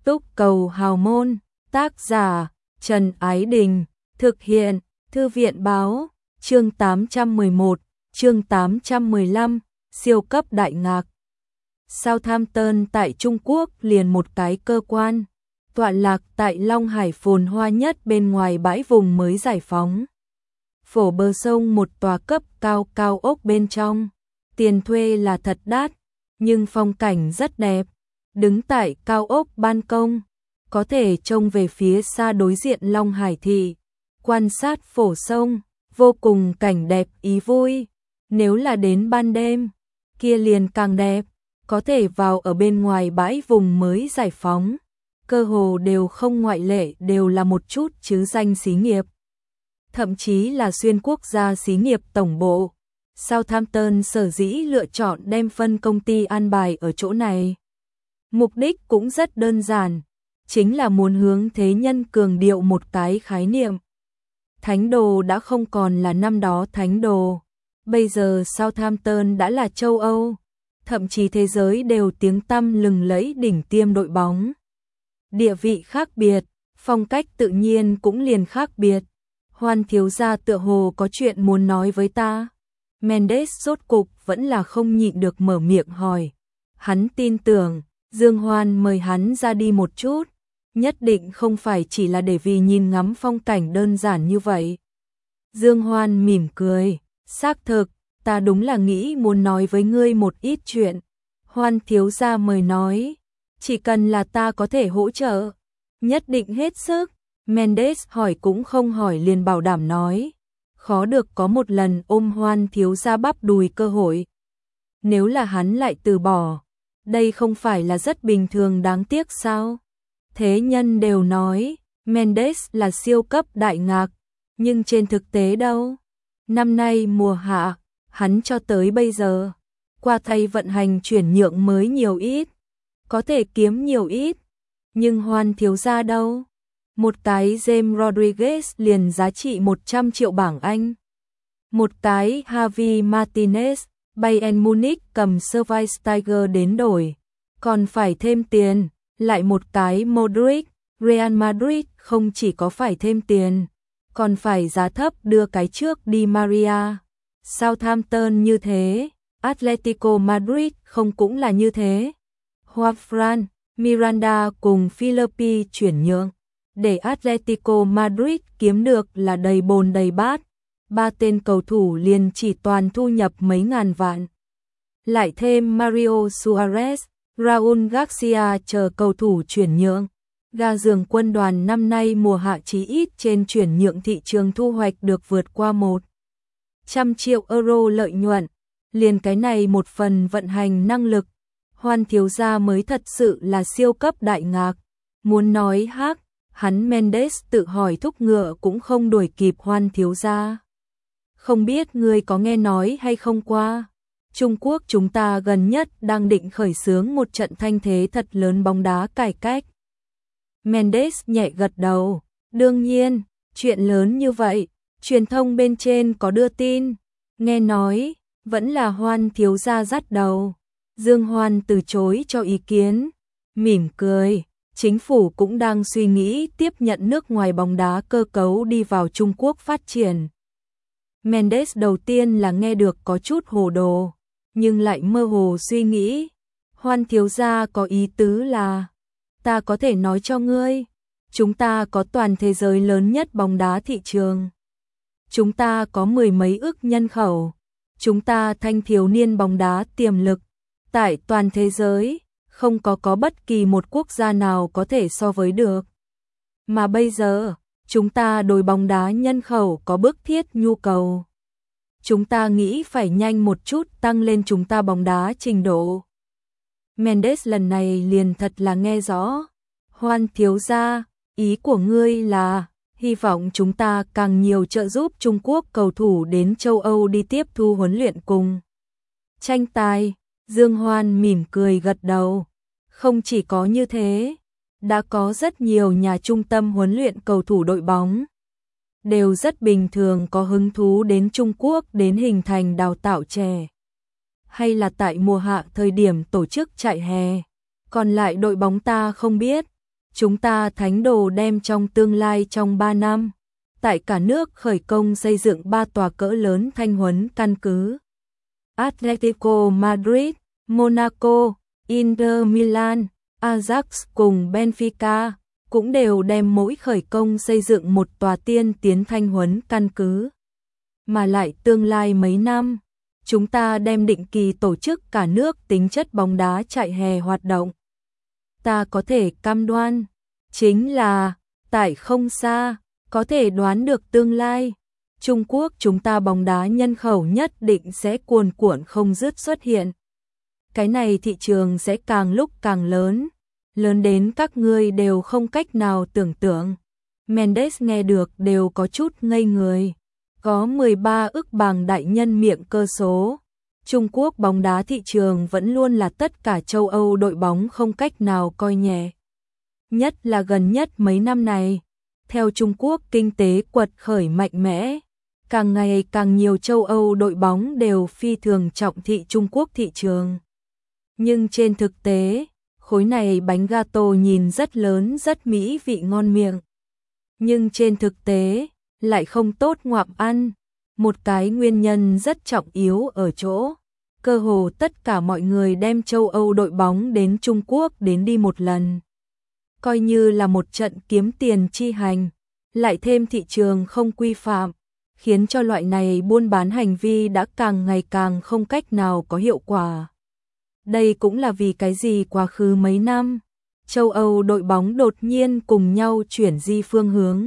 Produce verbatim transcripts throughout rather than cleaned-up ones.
Túc cầu hào môn, tác giả, Trần Ái Đình, thực hiện, Thư viện báo, chương tám trăm mười một, chương tám trăm mười lăm, siêu cấp đại ngạc. Southampton tại Trung Quốc liền một cái cơ quan, tọa lạc tại Long Hải phồn hoa nhất bên ngoài bãi vùng mới giải phóng. Phổ bờ sông một tòa cấp cao cao ốc bên trong, tiền thuê là thật đắt, nhưng phong cảnh rất đẹp. Đứng tại cao ốc ban công, có thể trông về phía xa đối diện Long Hải thị, quan sát phổ sông, vô cùng cảnh đẹp ý vui. Nếu là đến ban đêm, kia liền càng đẹp, có thể vào ở bên ngoài bãi vùng mới giải phóng, cơ hồ đều không ngoại lệ đều là một chút chứ danh xí nghiệp. Thậm chí là xuyên quốc gia xí nghiệp tổng bộ. Southampton sở dĩ lựa chọn đem phân công ty an bài ở chỗ này. Mục đích cũng rất đơn giản, chính là muốn hướng thế nhân cường điệu một cái khái niệm. Thánh đồ đã không còn là năm đó thánh đồ, bây giờ Southampton đã là châu Âu, thậm chí thế giới đều tiếng tăm lừng lẫy đỉnh tiêm đội bóng. Địa vị khác biệt, phong cách tự nhiên cũng liền khác biệt. Hoan thiếu gia tựa hồ có chuyện muốn nói với ta. Mendes rốt cục vẫn là không nhịn được mở miệng hỏi. Hắn tin tưởng Dương Hoan mời hắn ra đi một chút, nhất định không phải chỉ là để vì nhìn ngắm phong cảnh đơn giản như vậy. Dương Hoan mỉm cười, xác thực, ta đúng là nghĩ muốn nói với ngươi một ít chuyện. Hoan thiếu gia mời nói, chỉ cần là ta có thể hỗ trợ, nhất định hết sức. Mendes hỏi cũng không hỏi liền bảo đảm nói, khó được có một lần ôm Hoan thiếu gia bắp đùi cơ hội. Nếu là hắn lại từ bỏ, đây không phải là rất bình thường đáng tiếc sao? Thế nhân đều nói, Mendes là siêu cấp đại ngạc, nhưng trên thực tế đâu? Năm nay mùa hạ, hắn cho tới bây giờ, qua thay vận hành chuyển nhượng mới nhiều ít, có thể kiếm nhiều ít, nhưng Hoan thiếu gia đâu? Một cái James Rodriguez liền giá trị một trăm triệu bảng Anh. Một cái Javi Martinez, Bayern Munich cầm Schweinsteiger đến đổi, còn phải thêm tiền, lại một cái Modric, Real Madrid không chỉ có phải thêm tiền, còn phải giá thấp đưa cái trước Di Maria. Southampton như thế, Atletico Madrid không cũng là như thế. Juan Miranda cùng Philippi chuyển nhượng, để Atletico Madrid kiếm được là đầy bồn đầy bát. Ba tên cầu thủ liền chỉ toàn thu nhập mấy ngàn vạn. Lại thêm Mario Suarez, Raúl Garcia chờ cầu thủ chuyển nhượng. Gà giường quân đoàn năm nay mùa hạ chí ít trên chuyển nhượng thị trường thu hoạch được vượt qua một trăm triệu euro lợi nhuận. Liền cái này một phần vận hành năng lực, Hoan thiếu gia mới thật sự là siêu cấp đại ngạc. Muốn nói hắc, hắn Mendes tự hỏi thúc ngựa cũng không đuổi kịp Hoan thiếu gia. Không biết ngươi có nghe nói hay không qua, Trung Quốc chúng ta gần nhất đang định khởi xướng một trận thanh thế thật lớn bóng đá cải cách. Mendes nhẹ gật đầu, đương nhiên, chuyện lớn như vậy, truyền thông bên trên có đưa tin, nghe nói, vẫn là Hoan thiếu gia dắt đầu. Dương Hoan từ chối cho ý kiến, mỉm cười, chính phủ cũng đang suy nghĩ tiếp nhận nước ngoài bóng đá cơ cấu đi vào Trung Quốc phát triển. Mendes đầu tiên là nghe được có chút hồ đồ, nhưng lại mơ hồ suy nghĩ. Hoan thiếu gia có ý tứ là, ta có thể nói cho ngươi, chúng ta có toàn thế giới lớn nhất bóng đá thị trường. Chúng ta có mười mấy ức nhân khẩu, chúng ta thanh thiếu niên bóng đá tiềm lực, tại toàn thế giới, không có có bất kỳ một quốc gia nào có thể so với được. Mà bây giờ, chúng ta đối bóng đá nhân khẩu có bức thiết nhu cầu. Chúng ta nghĩ phải nhanh một chút tăng lên chúng ta bóng đá trình độ. Mendes lần này liền thật là nghe rõ. Hoan thiếu gia, ý của ngươi là, hy vọng chúng ta càng nhiều trợ giúp Trung Quốc cầu thủ đến châu Âu đi tiếp thu huấn luyện cùng tranh tài. Dương Hoan mỉm cười gật đầu. Không chỉ có như thế, đã có rất nhiều nhà trung tâm huấn luyện cầu thủ đội bóng đều rất bình thường có hứng thú đến Trung Quốc đến hình thành đào tạo trẻ. Hay là tại mùa hạ thời điểm tổ chức chạy hè, còn lại đội bóng ta không biết, chúng ta thánh đồ đem trong tương lai trong ba năm, tại cả nước khởi công xây dựng ba tòa cỡ lớn thanh huấn căn cứ. Atletico Madrid, Monaco, Inter Milan, Ajax cùng Benfica cũng đều đem mỗi khởi công xây dựng một tòa tiên tiến thanh huấn căn cứ. Mà lại tương lai mấy năm, chúng ta đem định kỳ tổ chức cả nước tính chất bóng đá chạy hè hoạt động. Ta có thể cam đoan, chính là, tại không xa, có thể đoán được tương lai, Trung Quốc chúng ta bóng đá nhân khẩu nhất định sẽ cuồn cuộn không dứt xuất hiện. Cái này thị trường sẽ càng lúc càng lớn, lớn đến các ngươi đều không cách nào tưởng tượng. Mendes nghe được đều có chút ngây người. Có mười ba ức bảng đại nhân miệng cơ số. Trung Quốc bóng đá thị trường vẫn luôn là tất cả châu Âu đội bóng không cách nào coi nhẹ. Nhất là gần nhất mấy năm này, theo Trung Quốc kinh tế quật khởi mạnh mẽ, càng ngày càng nhiều châu Âu đội bóng đều phi thường trọng thị Trung Quốc thị trường. Nhưng trên thực tế, khối này bánh gato nhìn rất lớn rất mỹ vị ngon miệng. Nhưng trên thực tế, lại không tốt ngoạm ăn. Một cái nguyên nhân rất trọng yếu ở chỗ, cơ hồ tất cả mọi người đem châu Âu đội bóng đến Trung Quốc đến đi một lần. Coi như là một trận kiếm tiền chi hành, lại thêm thị trường không quy phạm, khiến cho loại này buôn bán hành vi đã càng ngày càng không cách nào có hiệu quả. Đây cũng là vì cái gì quá khứ mấy năm, châu Âu đội bóng đột nhiên cùng nhau chuyển di phương hướng.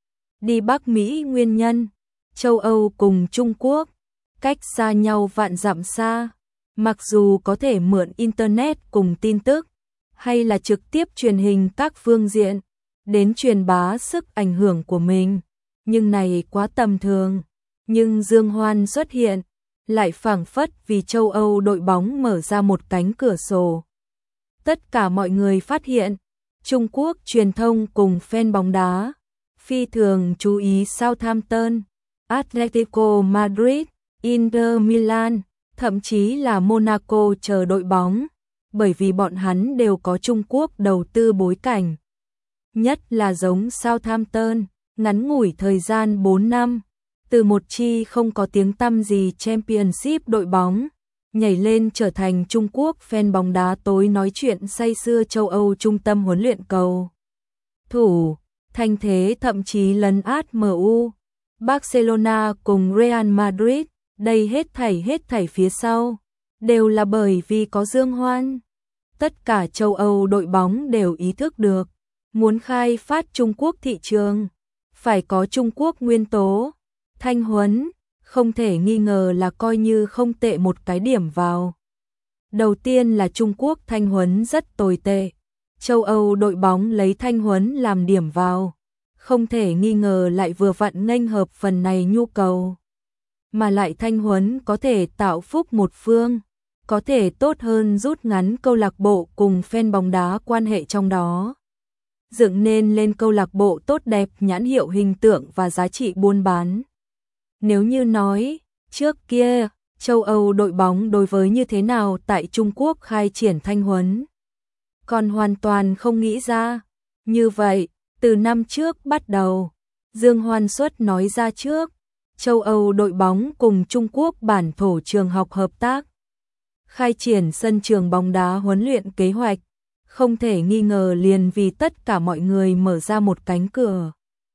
Đi Bắc Mỹ nguyên nhân, châu Âu cùng Trung Quốc, cách xa nhau vạn dặm xa, mặc dù có thể mượn Internet cùng tin tức, hay là trực tiếp truyền hình các phương diện, đến truyền bá sức ảnh hưởng của mình, nhưng này quá tầm thường. Nhưng Dương Hoan xuất hiện, lại phảng phất vì châu Âu đội bóng mở ra một cánh cửa sổ. Tất cả mọi người phát hiện, Trung Quốc truyền thông cùng fan bóng đá phi thường chú ý Southampton, Atletico Madrid, Inter Milan, thậm chí là Monaco chờ đội bóng, bởi vì bọn hắn đều có Trung Quốc đầu tư bối cảnh. Nhất là giống Southampton, ngắn ngủi thời gian bốn năm, từ một chi không có tiếng tăm gì Championship đội bóng, nhảy lên trở thành Trung Quốc fan bóng đá tối nói chuyện say sưa châu Âu trung tâm huấn luyện cầu thủ, thành thế thậm chí lấn át em u, Barcelona cùng Real Madrid, đây hết thảy hết thảy phía sau, đều là bởi vì có Dương Hoan. Tất cả châu Âu đội bóng đều ý thức được, muốn khai phát Trung Quốc thị trường, phải có Trung Quốc nguyên tố. Thanh huấn, không thể nghi ngờ là coi như không tệ một cái điểm vào. Đầu tiên là Trung Quốc thanh huấn rất tồi tệ. Châu Âu đội bóng lấy thanh huấn làm điểm vào, không thể nghi ngờ lại vừa vặn nghênh hợp phần này nhu cầu. Mà lại thanh huấn có thể tạo phúc một phương, có thể tốt hơn rút ngắn câu lạc bộ cùng fan bóng đá quan hệ trong đó. Dựng nên lên câu lạc bộ tốt đẹp nhãn hiệu hình tượng và giá trị buôn bán. Nếu như nói, trước kia, châu Âu đội bóng đối với như thế nào tại Trung Quốc khai triển thanh huấn, còn hoàn toàn không nghĩ ra. Như vậy, từ năm trước bắt đầu, Dương Hoan xuất nói ra trước, châu Âu đội bóng cùng Trung Quốc bản thổ trường học hợp tác, khai triển sân trường bóng đá huấn luyện kế hoạch, không thể nghi ngờ liền vì tất cả mọi người mở ra một cánh cửa,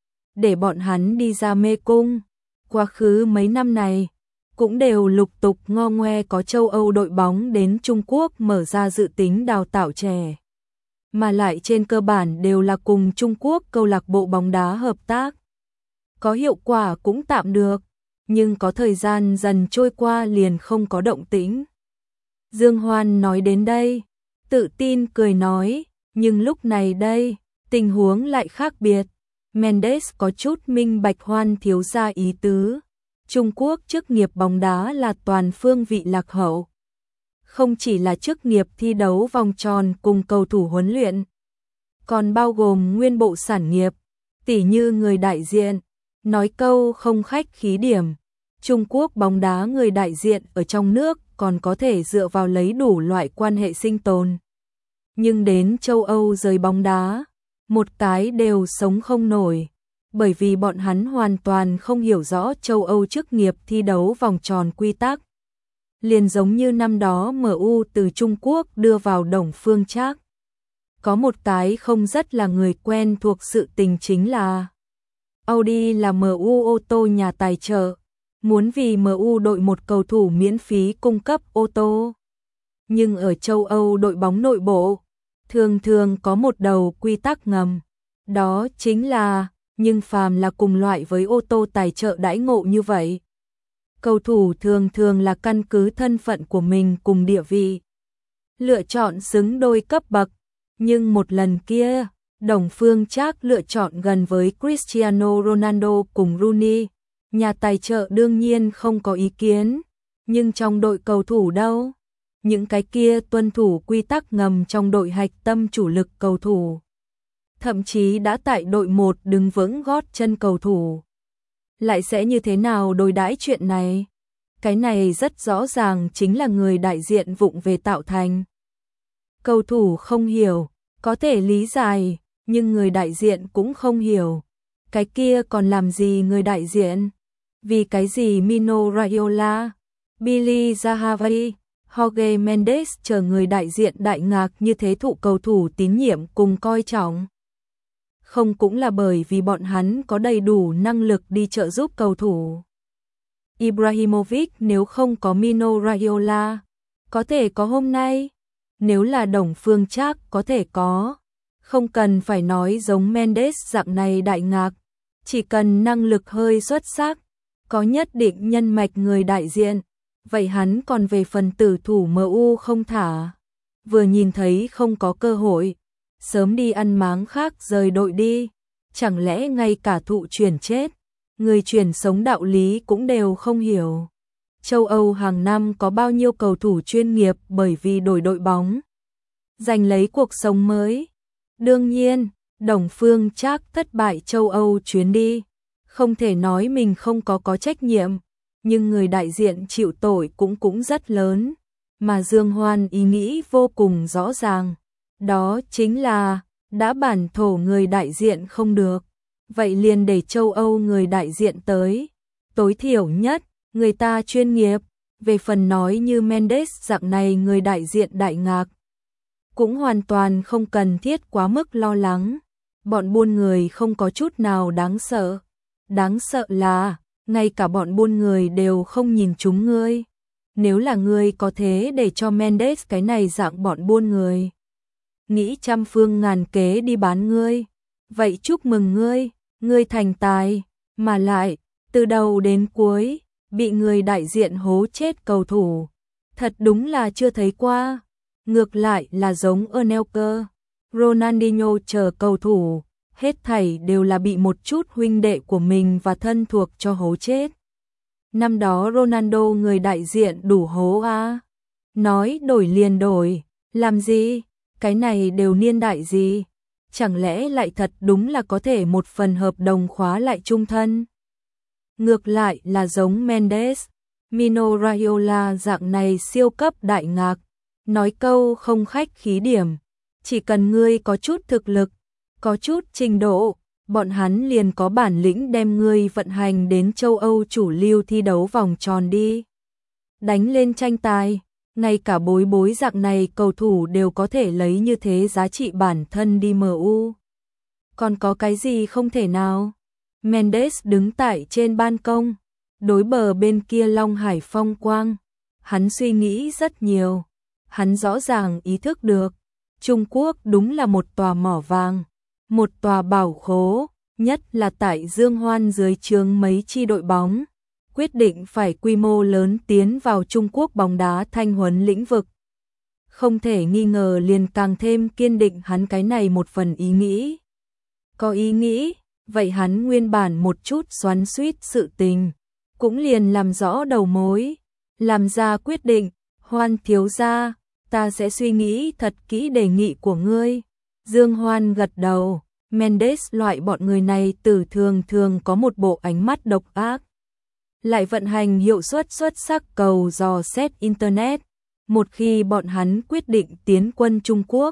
để bọn hắn đi ra mê cung. Quá khứ mấy năm này, cũng đều lục tục ngo ngoe có châu Âu đội bóng đến Trung Quốc mở ra dự tính đào tạo trẻ. Mà lại trên cơ bản đều là cùng Trung Quốc câu lạc bộ bóng đá hợp tác. Có hiệu quả cũng tạm được, nhưng có thời gian dần trôi qua liền không có động tĩnh. Dương Hoan nói đến đây, tự tin cười nói, nhưng lúc này đây, tình huống lại khác biệt. Mendes có chút minh bạch Hoan thiếu gia ý tứ. Trung Quốc chức nghiệp bóng đá là toàn phương vị lạc hậu. Không chỉ là chức nghiệp thi đấu vòng tròn cùng cầu thủ huấn luyện, còn bao gồm nguyên bộ sản nghiệp, tỉ như người đại diện. Nói câu không khách khí điểm, Trung Quốc bóng đá người đại diện ở trong nước còn có thể dựa vào lấy đủ loại quan hệ sinh tồn. Nhưng đến châu Âu giới bóng đá, một cái đều sống không nổi, bởi vì bọn hắn hoàn toàn không hiểu rõ châu Âu chức nghiệp thi đấu vòng tròn quy tắc. Liền giống như năm đó em u từ Trung Quốc đưa vào Đồng Phương Trác. Có một cái không rất là người quen thuộc sự tình chính là Audi là em u ô tô nhà tài trợ, muốn vì em u đội một cầu thủ miễn phí cung cấp ô tô. Nhưng ở châu Âu đội bóng nội bộ, thường thường có một đầu quy tắc ngầm, đó chính là, nhưng phàm là cùng loại với ô tô tài trợ đãi ngộ như vậy. Cầu thủ thường thường là căn cứ thân phận của mình cùng địa vị, lựa chọn xứng đôi cấp bậc, nhưng một lần kia, Đồng Phương Trác lựa chọn gần với Cristiano Ronaldo cùng Rooney, nhà tài trợ đương nhiên không có ý kiến, nhưng trong đội cầu thủ đâu? Những cái kia tuân thủ quy tắc ngầm trong đội hạch tâm chủ lực cầu thủ. Thậm chí đã tại đội một đứng vững gót chân cầu thủ. Lại sẽ như thế nào đối đãi chuyện này? Cái này rất rõ ràng chính là người đại diện vụng về tạo thành. Cầu thủ không hiểu, có thể lý giải, nhưng người đại diện cũng không hiểu. Cái kia còn làm gì người đại diện? Vì cái gì Mino Raiola, Billy Zahavi, Jorge Mendes chờ người đại diện đại ngạc như thế thụ cầu thủ tín nhiệm cùng coi trọng? Không cũng là bởi vì bọn hắn có đầy đủ năng lực đi trợ giúp cầu thủ. Ibrahimovic nếu không có Mino Raiola, có thể có hôm nay. Nếu là Đồng Phương Trác có thể có. Không cần phải nói giống Mendes dạng này đại ngạc. Chỉ cần năng lực hơi xuất sắc, có nhất định nhân mạch người đại diện. Vậy hắn còn về phần tử thủ em u không thả. Vừa nhìn thấy không có cơ hội, sớm đi ăn máng khác rời đội đi. Chẳng lẽ ngay cả thụ chuyển chết, người chuyển sống đạo lý cũng đều không hiểu. Châu Âu hàng năm có bao nhiêu cầu thủ chuyên nghiệp bởi vì đổi đội bóng, giành lấy cuộc sống mới. Đương nhiên, Đồng Phương Trác thất bại châu Âu chuyến đi, không thể nói mình không có có trách nhiệm, nhưng người đại diện chịu tội cũng cũng rất lớn, mà Dương Hoan ý nghĩ vô cùng rõ ràng, đó chính là đã bản thổ người đại diện không được, vậy liền để châu Âu người đại diện tới, tối thiểu nhất, người ta chuyên nghiệp, về phần nói như Mendes dạng này người đại diện đại ngạc, cũng hoàn toàn không cần thiết quá mức lo lắng, bọn buôn người không có chút nào đáng sợ, đáng sợ là, ngay cả bọn buôn người đều không nhìn chúng ngươi, nếu là ngươi có thế để cho Mendes cái này dạng bọn buôn người, nghĩ trăm phương ngàn kế đi bán ngươi, vậy chúc mừng ngươi, ngươi thành tài, mà lại, từ đầu đến cuối, bị người đại diện hố chết cầu thủ, thật đúng là chưa thấy qua. Ngược lại là giống Anelka, Ronaldinho chờ cầu thủ, hết thảy đều là bị một chút huynh đệ của mình và thân thuộc cho hố chết. Năm đó Ronaldo người đại diện đủ hố à? Nói đổi liền đổi, làm gì? Cái này đều niên đại gì? Chẳng lẽ lại thật đúng là có thể một phần hợp đồng khóa lại chung thân? Ngược lại là giống Mendes, Mino Raiola dạng này siêu cấp đại ngạc. Nói câu không khách khí điểm, chỉ cần ngươi có chút thực lực, có chút trình độ, bọn hắn liền có bản lĩnh đem ngươi vận hành đến châu Âu chủ lưu thi đấu vòng tròn đi. Đánh lên tranh tài, ngay cả bối bối dạng này cầu thủ đều có thể lấy như thế giá trị bản thân đi em u. Còn có cái gì không thể nào? Mendes đứng tại trên ban công, đối bờ bên kia Long Hải phong quang, hắn suy nghĩ rất nhiều. Hắn rõ ràng ý thức được, Trung Quốc đúng là một tòa mỏ vàng, một tòa bảo khố, nhất là tại Dương Hoan dưới trướng mấy chi đội bóng, quyết định phải quy mô lớn tiến vào Trung Quốc bóng đá thanh huấn lĩnh vực. Không thể nghi ngờ liền càng thêm kiên định hắn cái này một phần ý nghĩ. Có ý nghĩ, vậy hắn nguyên bản một chút xoắn xuýt sự tình, cũng liền làm rõ đầu mối, làm ra quyết định, Hoan thiếu gia, ta sẽ suy nghĩ thật kỹ đề nghị của ngươi. Dương Hoan gật đầu, Mendes loại bọn người này từ thường thường có một bộ ánh mắt độc ác. Lại vận hành hiệu suất xuất sắc cầu dò xét Internet. Một khi bọn hắn quyết định tiến quân Trung Quốc,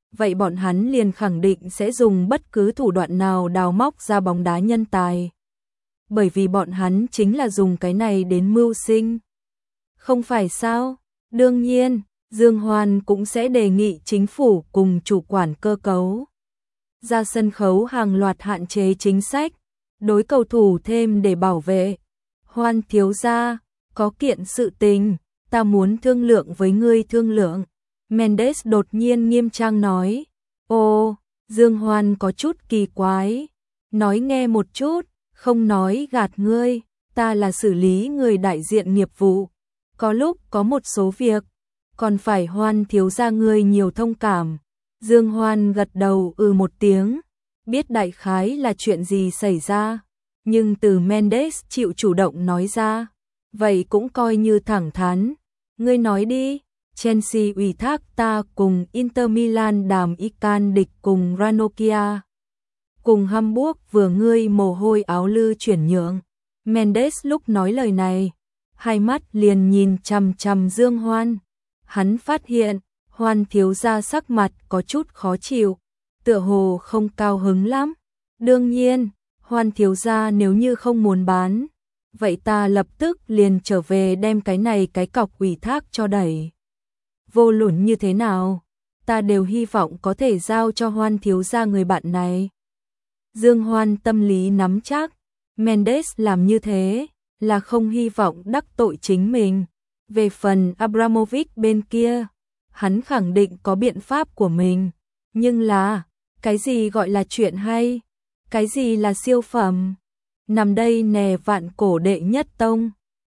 vậy bọn hắn liền khẳng định sẽ dùng bất cứ thủ đoạn nào đào móc ra bóng đá nhân tài. Bởi vì bọn hắn chính là dùng cái này đến mưu sinh. Không phải sao? Đương nhiên, Dương Hoan cũng sẽ đề nghị chính phủ cùng chủ quản cơ cấu ra sân khấu hàng loạt hạn chế chính sách, đối cầu thủ thêm để bảo vệ. Hoan thiếu gia, có kiện sự tình, ta muốn thương lượng với ngươi thương lượng. Mendes đột nhiên nghiêm trang nói. Ô, Dương Hoan có chút kỳ quái. Nói nghe một chút, không nói gạt ngươi, ta là xử lý người đại diện nghiệp vụ. Có lúc có một số việc, còn phải Hoan thiếu gia ngươi nhiều thông cảm. Dương Hoan gật đầu ừ một tiếng, biết đại khái là chuyện gì xảy ra, nhưng từ Mendes chịu chủ động nói ra, vậy cũng coi như thẳng thắn. Ngươi nói đi, Chelsea ủy thác ta cùng Inter Milan đàm Ican địch cùng Ranocchia. Cùng Hamburg vừa ngươi mồ hôi áo lư chuyển nhượng. Mendes lúc nói lời này, hai mắt liền nhìn chằm chằm Dương Hoan. Hắn phát hiện, Hoan thiếu gia sắc mặt có chút khó chịu, tựa hồ không cao hứng lắm. Đương nhiên, Hoan thiếu gia nếu như không muốn bán, vậy ta lập tức liền trở về đem cái này cái cọc ủy thác cho đẩy. Vô luận như thế nào, ta đều hy vọng có thể giao cho Hoan thiếu gia người bạn này. Dương Hoan tâm lý nắm chắc, Mendes làm như thế là không hy vọng đắc tội chính mình. Về phần Abramovich bên kia, hắn khẳng định có biện pháp của mình, nhưng là, cái gì gọi là chuyện hay, cái gì là siêu phẩm, nằm đây nè vạn cổ đệ nhất tông.